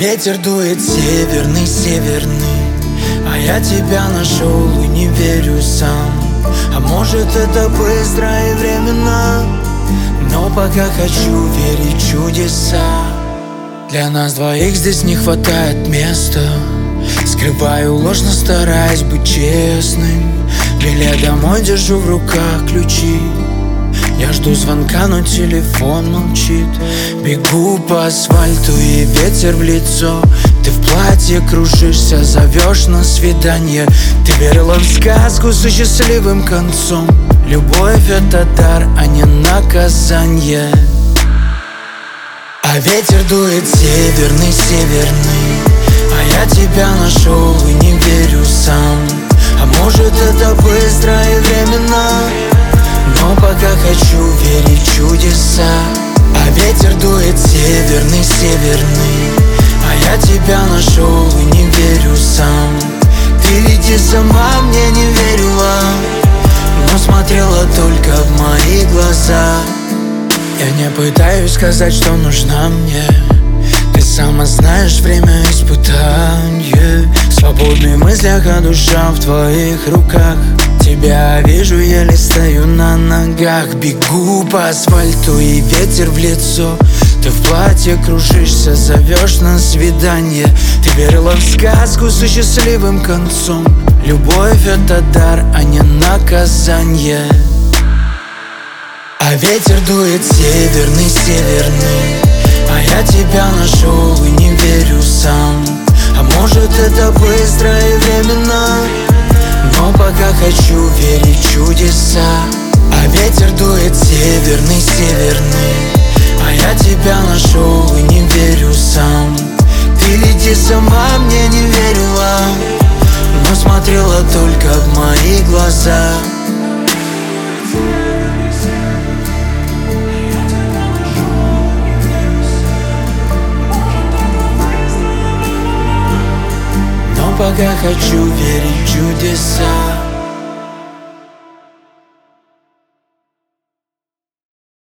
ветер дует северный, северный, а я тебя нашел и не верю сам. А может это быстро и временно, но пока хочу верить в чудеса. Для нас двоих здесь не хватает места. Скрываю ложь, но стараюсь быть честным. Билет домой держу в руках, ключи. Я жду звонка, но телефон молчит. Бегу по асфальту и ветер в лицо. Ты в платье кружишься, зовешь на свидание. Ты верила в сказку со счастливым концом. Любовь — это дар, а не наказание. А ветер дует северный, северный, а я тебя нашел и не верю сам. А может это быстро и временно, но пока хочу верить в чудеса. А ветер дует северный, северный, а я тебя нашел и не верю сам. Ты ведь и сама мне не верила, но смотрела только в мои глаза. Я не пытаюсь сказать, что нужна мне. Ты сама знаешь, время испытаний. В свободных мыслях, а душа в твоих руках. Тебя вижу, еле стою на ногах. Бегу по асфальту и ветер в лицо. Ты в платье кружишься, зовешь на свидание. Ты верила в сказку со счастливым концом. Любовь — это дар, а не наказание. А ветер дует северный, северный, а я тебя нашел и не верю сам. А может это быстро и временно, но пока хочу верить в чудеса. А ветер дует северный, северный, а я тебя нашел и не верю сам. Ты ведь и сама мне не верила, но смотрела только в мои глаза. Пока хочу верить в чудеса.